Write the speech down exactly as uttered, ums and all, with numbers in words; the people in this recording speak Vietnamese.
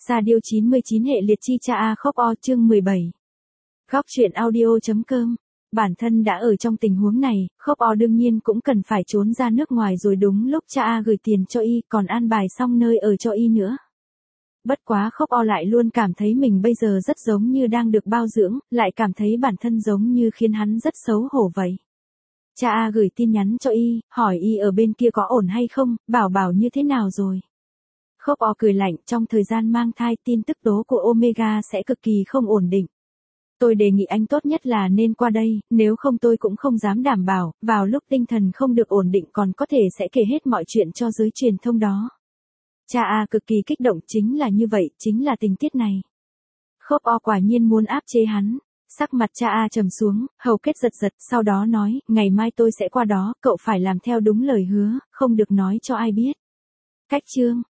Sa Diêu chín mươi chín hệ liệt chi cha A khóc o chương mười bảy. Góc truyện audio.com. Bản thân đã ở trong tình huống này, khóc o đương nhiên cũng cần phải trốn ra nước ngoài rồi đúng lúc cha A gửi tiền cho y còn an bài xong nơi ở cho y nữa. Bất quá khóc o lại luôn cảm thấy mình bây giờ rất giống như đang được bao dưỡng, lại cảm thấy bản thân giống như khiến hắn rất xấu hổ vậy. Cha A gửi tin nhắn cho y, hỏi y ở bên kia có ổn hay không, bảo bảo như thế nào rồi. Khóc o cười lạnh, trong thời gian mang thai tin tức tố của Omega sẽ cực kỳ không ổn định. Tôi đề nghị anh tốt nhất là nên qua đây, nếu không tôi cũng không dám đảm bảo, vào lúc tinh thần không được ổn định còn có thể sẽ kể hết mọi chuyện cho giới truyền thông đó. Cha A cực kỳ kích động, chính là như vậy, chính là tình tiết này. Khóc o quả nhiên muốn áp chế hắn. Sắc mặt cha A trầm xuống, hầu kết giật giật, sau đó nói, ngày mai tôi sẽ qua đó, cậu phải làm theo đúng lời hứa, không được nói cho ai biết. Cách chương.